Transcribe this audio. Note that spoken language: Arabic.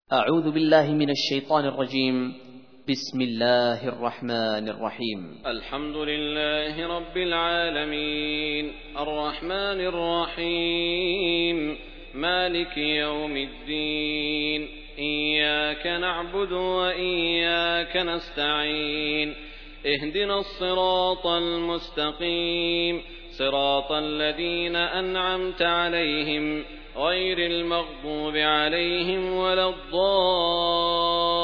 أعوذ بالله من الشيطان الرجيم. بسم الله الرحمن الرحيم. الحمد لله رب العالمين، الرحمن الرحيم، مالك يوم الدين، إياك نعبد وإياك نستعين، اهدنا الصراط المستقيم، صراط الذين أنعمت عليهم غير المغضوب عليهم ولا الضالين.